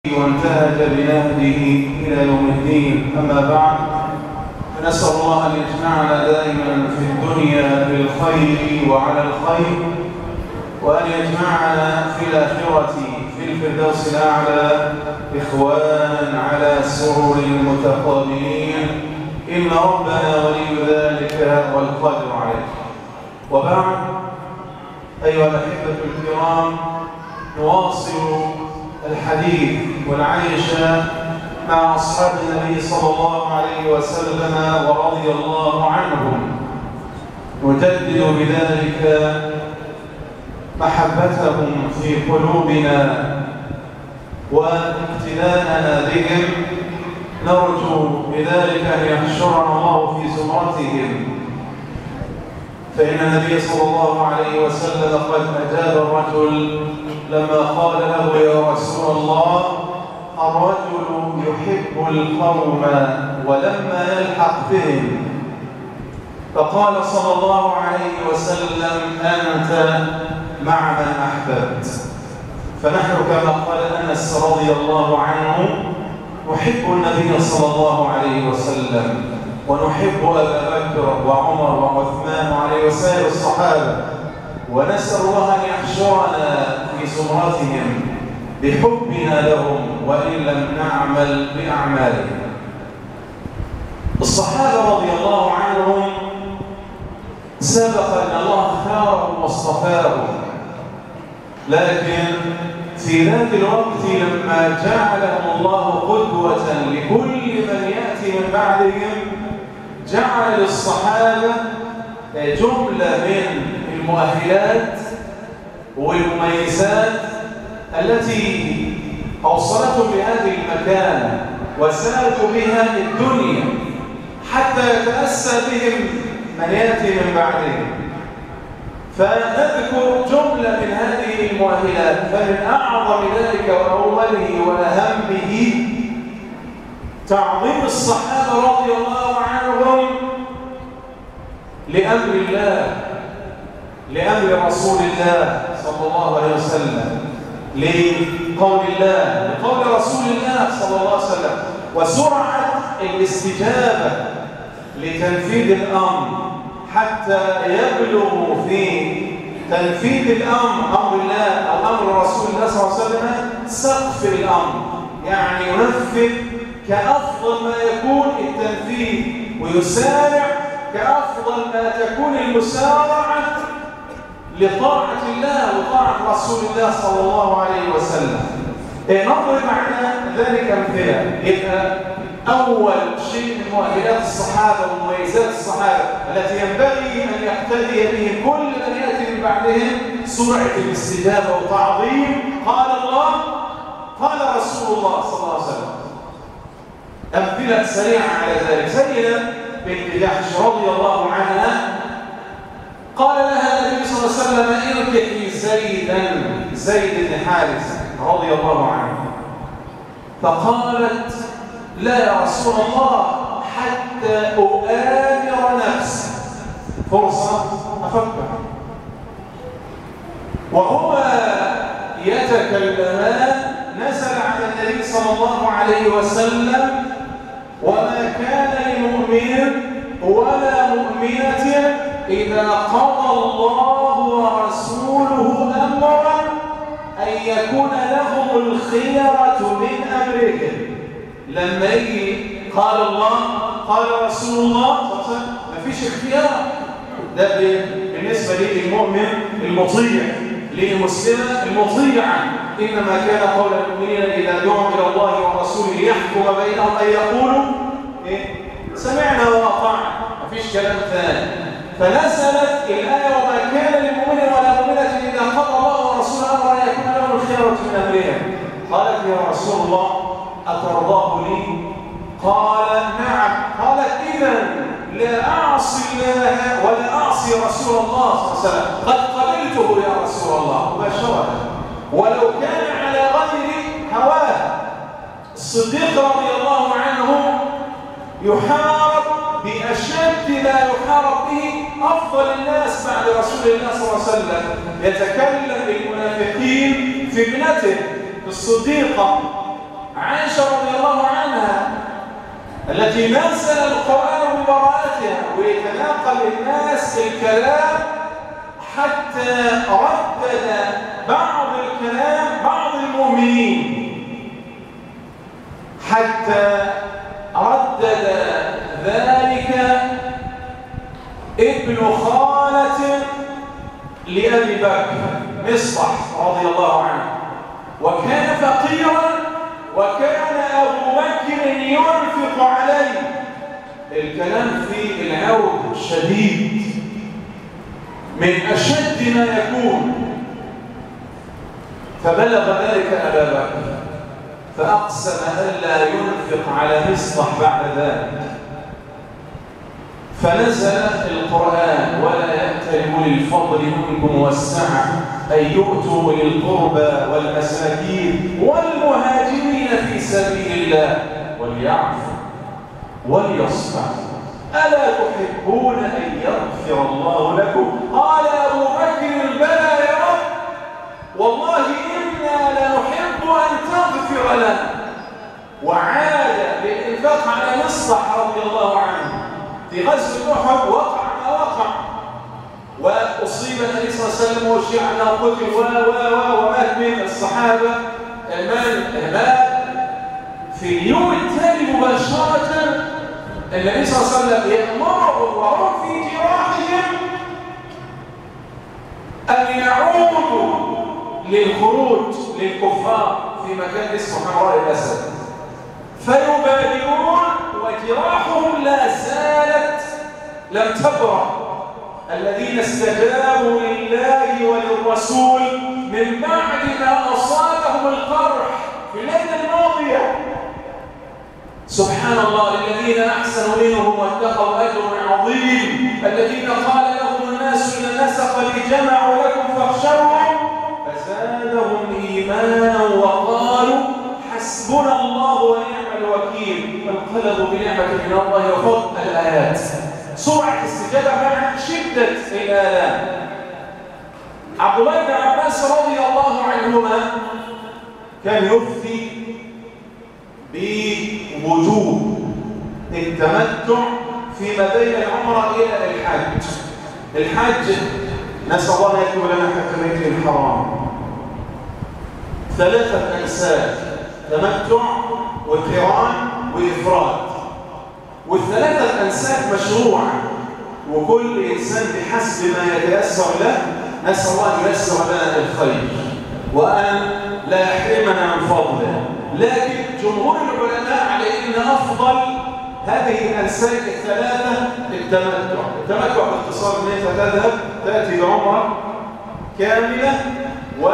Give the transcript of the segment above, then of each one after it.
وانتهج بنهجه إلى يوم الدين. أما بعد، فنسأل الله أن يجمعنا دائما في الدنيا بالخير وعلى الخير، وأن يجمعنا في الآخرة في الفردوس الأعلى إخوانا على سرر متقابلين، إن ربنا ولي ذلك والقادر عليه. وبعد، أيها الأحبة الكرام، نواصل الحديث والعيش مع أصحاب النبي صلى الله عليه وسلم ورضي الله عنهم، نجدد بذلك محبتهم في قلوبنا واقتداءنا بهم، نرجو بذلك أن يحشرنا الله في زمرتهم، فإن النبي صلى الله عليه وسلم قد أجاب الرجل لما قال له: يا رسول الله، الرجل يحب القوم ولما يلحق بهم، فقال صلى الله عليه وسلم: أنت مع من أحببت. فنحن كما قال أنس رضي الله عنه نحب النبي صلى الله عليه وسلم، ونحب أبا بكر وعمر وعثمان وعلي وسائر الصحابة، ونسأل الله أن يحشرنا في زمرتهم بحبنا لهم وإن لم نعمل بأعمالهم. الصحابة رضي الله عنهم سبق أن الله اختارهم واصطفاهم، لكن في ذات الوقت لما جعلهم الله قدوة لكل من يأتي من بعدهم، جعل للصحابة جملة من المؤهلات والمميزات التي أوصلتهم بهذه المكانة وسادوا بها الدنيا، حتى يتأسى بهم من يأتي من بعدهم. فنذكر جملة من هذه المؤهلات، فمن أعظم ذلك وأوله وأهمه تعظيم الصحابة رضي الله عنهم لأمر الله، لأمر رسول الله صلى الله عليه وسلم، لقول الله، لقول رسول الله صلى الله عليه وسلم، وسرعة الاستجابة لتنفيذ الأمر حتى يبلغوا في تنفيذ الأمر، أمر الله أو أمر رسول الله صلى الله عليه وسلم، سقف الأمر، يعني ينفذ كأفضل ما يكون التنفيذ، ويسارع كأفضل ما تكون المسارعة لطاعة الله وطاعة رسول الله صلى الله عليه وسلم. نضرب معنا ذلك أمثلة. إذا أول شيء من مؤهلات الصحابة ومميزات الصحابة التي ينبغي أن يقتدي به كل من يأتي من بعدهم سرعة الاستجابة وتعظيم قال الله قال رسول الله صلى الله عليه وسلم. أمثلة سريعة على ذلك. سيدة بنت جحش رضي الله عنها قال لها النبي صلى الله عليه وسلم: اركحي زيد بن حارثة رضي الله عنه. فقالت: لا يا رسول الله، حتى أؤامر نفسي، فرصة أفكر. وهما يتكلمان نزل على النبي صلى الله عليه وسلم: وما كان لمؤمن ولا مؤمنة إذا قضى الله ورسوله أمرا أن يكون لهم الخيرة من أمرهم. لما يجي قال الله قال رسول الله ما فيش اختيار، ده بالنسبة للمؤمن المطيع، للمسلمة المطيعة. إنما كان قول المؤمنين إذا دعوا إلى الله ورسوله ليحكم بينهم أن يقولوا سمعنا وأطعنا، ما فيش كلام ثاني. فنزلت الآية: وما كان للمؤمن ولا مؤمنة إذا قضى الله ورسوله أمرا أن يكون لهم الخيرة من أمرهم. قالت: يا رسول الله، أترضاه لي؟ قال: نعم. قالت: إذن لا أعصي الله ولا أعصي رسول الله صلى الله عليه وسلم، قد قبلته يا رسول الله مباشرة، ولو كان على غير هواه. الصديق رضي الله عنه يحارب بأشد ما يحارب به أفضل الناس بعد رسول الله صلى الله عليه وسلم، يتكلم بالمنافقين في ابنته الصديقة التي نزل القرآن ببراءتها ويتناقل الناس الكلام، حتى ردد بعض الكلام بعض المؤمنين، حتى ردد ذلك ابن خالة لأبي بكر مصطح رضي الله عنه، وكان فقيرا وكان أبو بكر ينفق عليه. الكلام في العود شديد من أشد ما يكون، فبلغ ذلك أبا بكر فأقسم ألا ينفق على مصطح بعد ذلك، فنزل القرآن ولا يأتل أولي الفضل منكم والسعة أن يؤتوا أولي القربى والمساكين والمهاجرين في سبيل الله وليعفوا وليصفحوا ألا تحبون أن يغفر الله لكم؟ قال أبو بكر بلى يا رب، والله إنا لنحب أن تغفر لنا. وعاد بالإنفاق على مصطح رضي الله عنه في غزوة أحد، وقع ما وقع، وأصيب النبي صلى الله عليه وسلم وشيع أنه قتل ومات من الصحابة المال. في اليوم التالي مباشرة النبي صلى الله عليه وسلم يأمرهم وهم في جراحهم أن يعودوا للخروج للكفار في مكان اسمه حمراء الأسد، فيبادرون وجراحهم لا زالت لم تبرأ. الذين استجابوا لله وللرسول من بعد ما أصابهم القرح في الليلة الماضية، سبحان الله، الذين أحسنوا منهم واتقوا أجر عظيم، الذين قال لهم الناس إن الناس قد جمعوا لكم فاخشوهم فزادهم إيمانا وقالوا حسبنا الله ونعم الوكيل وانقلبوا بنعمة من الله وفضل. الآيات سرعة استجابة مع شدة الآلام. عبد الله بن عباس رضي الله عنهما كان يفتي بوجوب التمتع فيما بين العمرة إلى الحج. الحج نسأل الله أن يكتب لنا حتى بيته الحرام 3 أنساك: تمتع وقران وإفراد. والثلاثة أنساك مشروعة، وكل إنسان بحسب ما يتيسر له. نسأل الله أن ييسر لنا الخير وأن لا يحرمنا من فضله. لكن جمهور العلماء على أن أفضل هذه الأنساك الثلاثة التمتع. التمتع باختصار أن أنت تذهب تأتي بعمرة كاملة و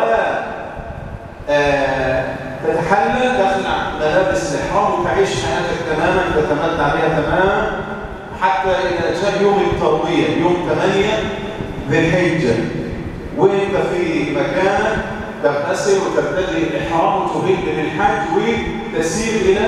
تتحلل تخلع ملابس الإحرام وتعيش حياتك تماما، تتمتع بها تماما حتى إذا جاء يوم التروية يوم 8 ذي الحجة وأنت في مكانك تغتسل وتبتدئ الإحرام وتهل بالحج وتسير إلى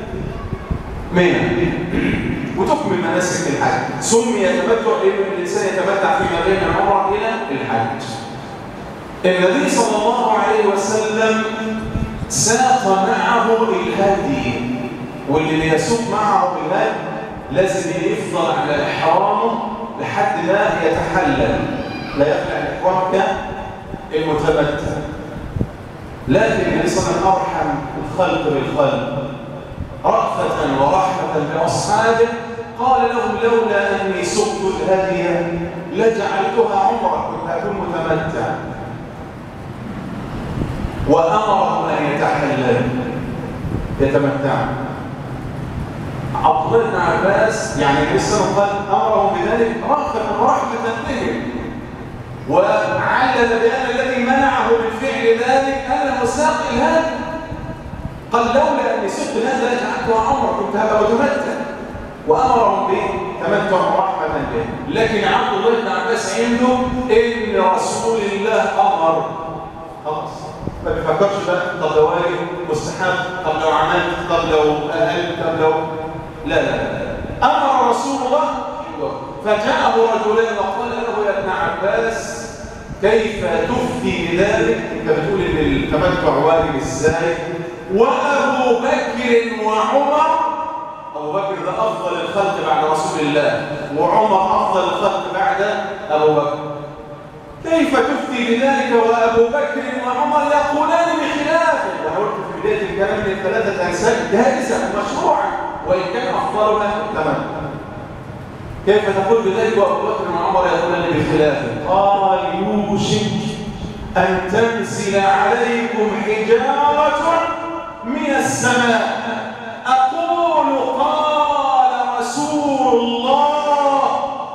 منى وتكمل مناسك الحج. سمي تمتع لأن الإنسان يتمتع فيما بين العمرة إلى الحج. النبي صلى الله عليه وسلم ساق معه الهدي، واللي بيسوق معه الهدي لازم يفضل على إحرامه لحد ما يتحلل، لا يخلع الإحرام كالمتمتع. لكن النبي صلى الله عليه وسلم أرحم الخلق بالخلق رأفة ورحمة بأصحابه، قال لهم لولا أني سقت الهدي لجعلتها عمرة، كنت أكون متمتع. وأمرهم أن يتحللوا يتمتعوا. عبد الله بن عباس يعني النبي صلى الله عليه وسلم قال أمرهم بذلك رأفة ورحمة بهم، وعلل بأن الذي منعه من فعل ذلك أنه ساق الهدي. قال لولا أني سقت الهدي لجعلتها عمرة، كنت هبقى متمتع. وأمرهم بالتمتع ورحمة بهم. لكن عبد الله بن عباس عنده إن رسول الله أمر، خلاص ما بيفكرش بقى طب لو واجب مستحب، طب لو عملت، طب لو أقل، طب لو لا لا لا، أمر رسول الله. فجاءه رجلان وقال له يا ابن عباس كيف تفتي بذلك؟ انت بتقول ان التمتع واجب ازاي؟ وابو بكر وعمر أبو بكر ده أفضل الخلق بعد رسول الله، وعمر أفضل الخلق بعد أبو بكر. كيف تفتي بذلك وأبو بكر وعمر يقولان بخلافه؟ وأنا قلت في بداية الكلام من الثلاثة أنساب جائزة مشروعة وإن كان أفضلها تمام. كيف تقول بذلك وأبو بكر وعمر يقولان بخلافه؟ قال يوشك أن تنزل عليكم حجارة من السماء أقول قال رسول الله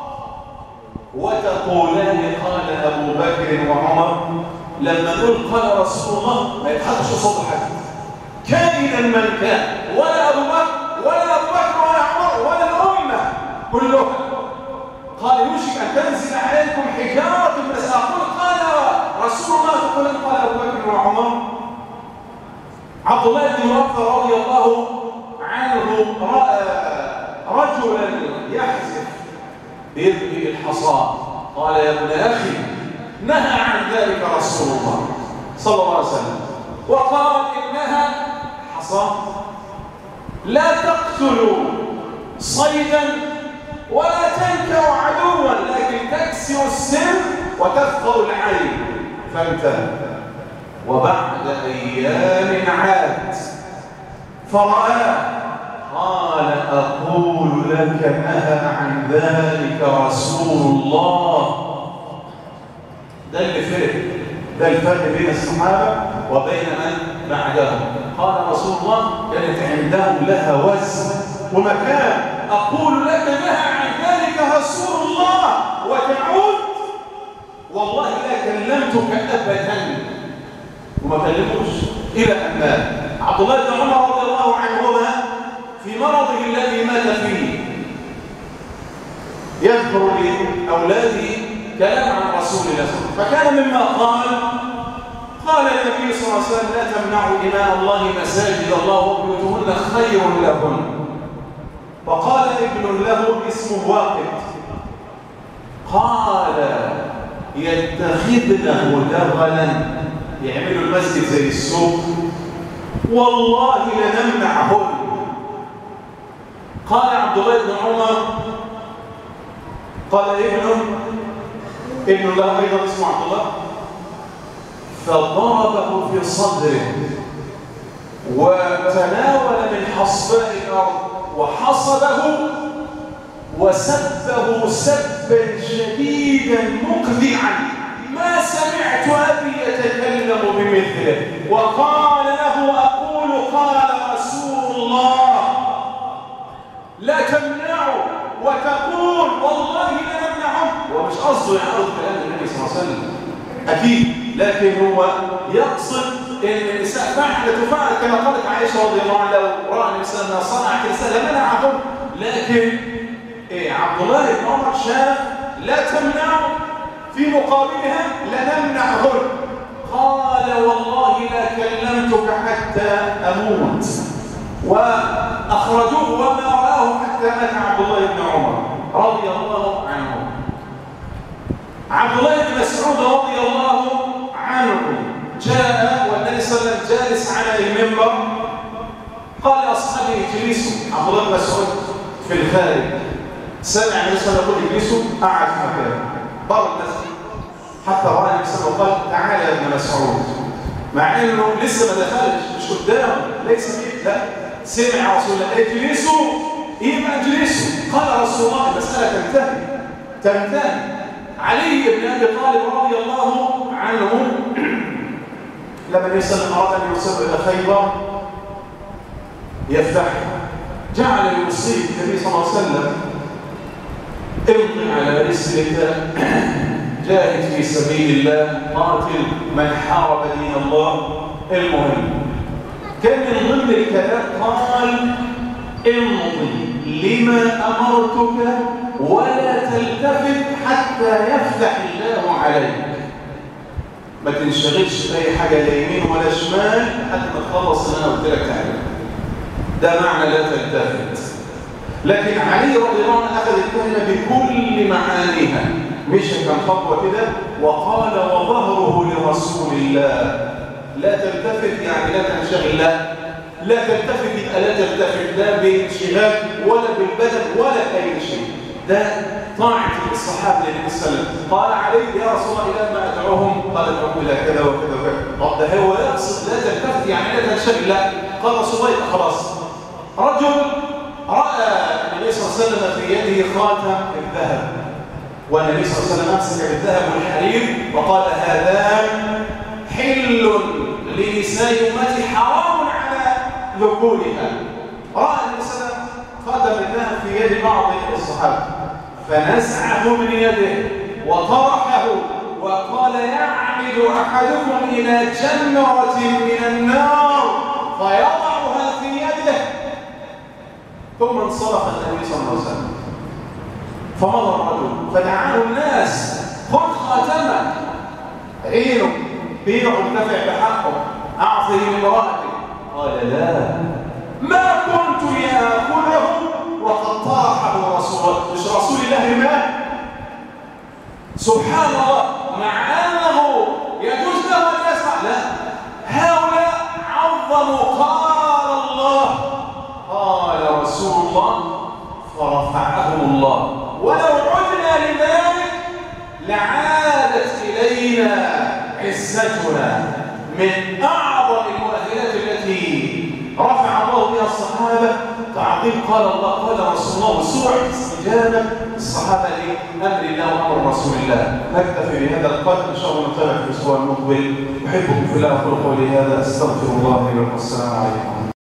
وتقولان قال أبو بكر وعمر. لما نقول قال رسول الله ما يتحدش صوت حد كائنا من كان، ولا أبو بكر ولا عمر ولا الأمة كلها. قال يوشك أن تنزل عليكم حجارة من السماء أقول قال رسول الله تقولان قال أبو بكر وعمر. عبد الله بن رافع رضي الله عنه رأى رجلا يحزف بيده الحصى، قال يا ابن أخي نهى عن ذلك رسول الله صلى الله عليه وسلم، وقال إنها حصى لا تقتل صيدا ولا تنكر عدوا لكن تكسر السر وتفقر العين. فانتهى. وبعد أيام عاد فرآه قال أقول لك نهى عن ذلك رسول الله. ده اللي فرق، ده الفرق بين الصحابة وبين من بعدهم. قال رسول الله كانت عندهم لها وزن ومكان. أقول لك نهى عن ذلك رسول الله وتعود والله لا كلمتك أبدا، وما كلموش إلى أن مات. عبد الله بن عمر رضي الله عنهما في مرضه الذي مات فيه يذكر لأولاده كلام عن رسول الله صلى الله عليه وسلم، فكان مما قال النبي صلى الله عليه وسلم لا تمنعوا إماء الله مساجد الله وبيوتهن خير لهن. وقال ابن له اسمه واقد قال يتخذنه دغلا، يعملوا المسجد زي السوق، والله لنمنعهن. قال عبد الله بن عمر قال ابن له ايضا اسمه عبد الله فضربه في صدره وتناول من حصباء الارض وحصبه وسبه سبا شديدا مقذعا ما سمعت أبي يتكلم بمثله. وقال له أقول قال رسول الله لا تمنعوا وتقول والله لا نمنعه. ومش قصده يعرض كلام النبي صلى الله عليه وسلم أكيد، لكن هو يقصد ان النساء فعلا تفعل كما قالت عائشة رضي الله عنها لو رأى الإنسان ما صنع كنساء لمنعهم. لكن عبد الله بن عمر شاف لا تمنعوا في مقابلها لنمنعهن. قال والله لا كلمتك حتى أموت. وأخرجوه وما رآه حتى مات عبد الله بن عمر رضي الله عنه. عبد الله بن مسعود رضي الله عنه جاء والنبي صلى الله عليه وسلم جالس على المنبر، قال لأصحابه اجلسوا. عبد الله بن مسعود في الخارج سمع النبي صلى الله عليه وسلم يقول اجلسوا، قعد في مكانه بره المسجد حتى رأى النبي صلى الله عليه وسلم قال تعالى يا ابن مسعود، مع انه لسه ما دخلش مش قدامه ليس فيه، لا سمع رسول الله اجلسوا يبقى اجلسوا. قال رسول الله المسألة تنتهي. علي بن ابي طالب رضي الله عنه لما النبي صلى الله عليه وسلم اراد ان يوصل الى خيبر يفتح جعل يوصي النبي صلى الله عليه وسلم امضي على رسلك جاهد في سبيل الله قاتل من حارب دين الله. المهم كان من ضمن الكلام قال امضي لما امرتك ولا تلتفت حتى يفتح الله عليك. ما تنشغلش باي حاجه لا يمين ولا شمال لحد ما تخلص اللي انا قلت لك تعمله. ده معنى لا تلتفت. لكن علي رضي الله عنه اخذ الكلمه بكل معانيها، مشى كم خطوه كده وقال وظهره لرسول الله. لا تلتفت يعني لا تنشغل، لا لا تلتفت، يبقى لا تلتفت لا بانشغال ولا بالبدن ولا بأي شيء. ده طاعة الصحابة للنبي صلى الله عليه وسلم. قال عليه يا رسول الله إلى ما أدعوهم؟ قال ادعوهم إلى كذا وكذا وكذا. طب ده هو يقصد لا تلتفت يعني لا تنشغل؟ لا. قال رسول الله خلاص. رجل رأى النبي صلى الله عليه وسلم في يده خاتم الذهب، والنبي صلى الله عليه وسلم أمسك بالذهب والحرير وقال هذان حل لنساء أمتي حرام على ذكورها. رأى النبي صلى الله عليه وسلم خاتم الذهب في يد بعض الصحابة فنزعه من يده وطرحه وقال يعمد أحدكم إلى جمرة من النار فيضعها في يده. ثم انصرف النبي صلى الله عليه وسلم فمضى الرجل فدعاه الناس خذ خاتمك عينه بيعه انتفع بحقه أعطه لامرأتك. قال لا ما كنت يأكله وقد طرحه رسول الله ما سبحان الله، مع أنه يجوز له أن يسمع. لا، هؤلاء عظموا قال الله قال رسول الله فرفعهم الله. ولو عدنا لذلك لعادت إلينا عزتنا. من أعظم المؤهلات التي رفع الله بها الصحابة تعظيم قال الله قال رسول الله وسرعة استجابة الصحابة لأمر الله وأمر رسول الله. نكتفي بهذا القدر، إن شاء الله نتابع في الأسبوع المقبل. أحبكم في الله، أقول قولي هذا، أستغفر الله لي ولكم. السلام عليكم.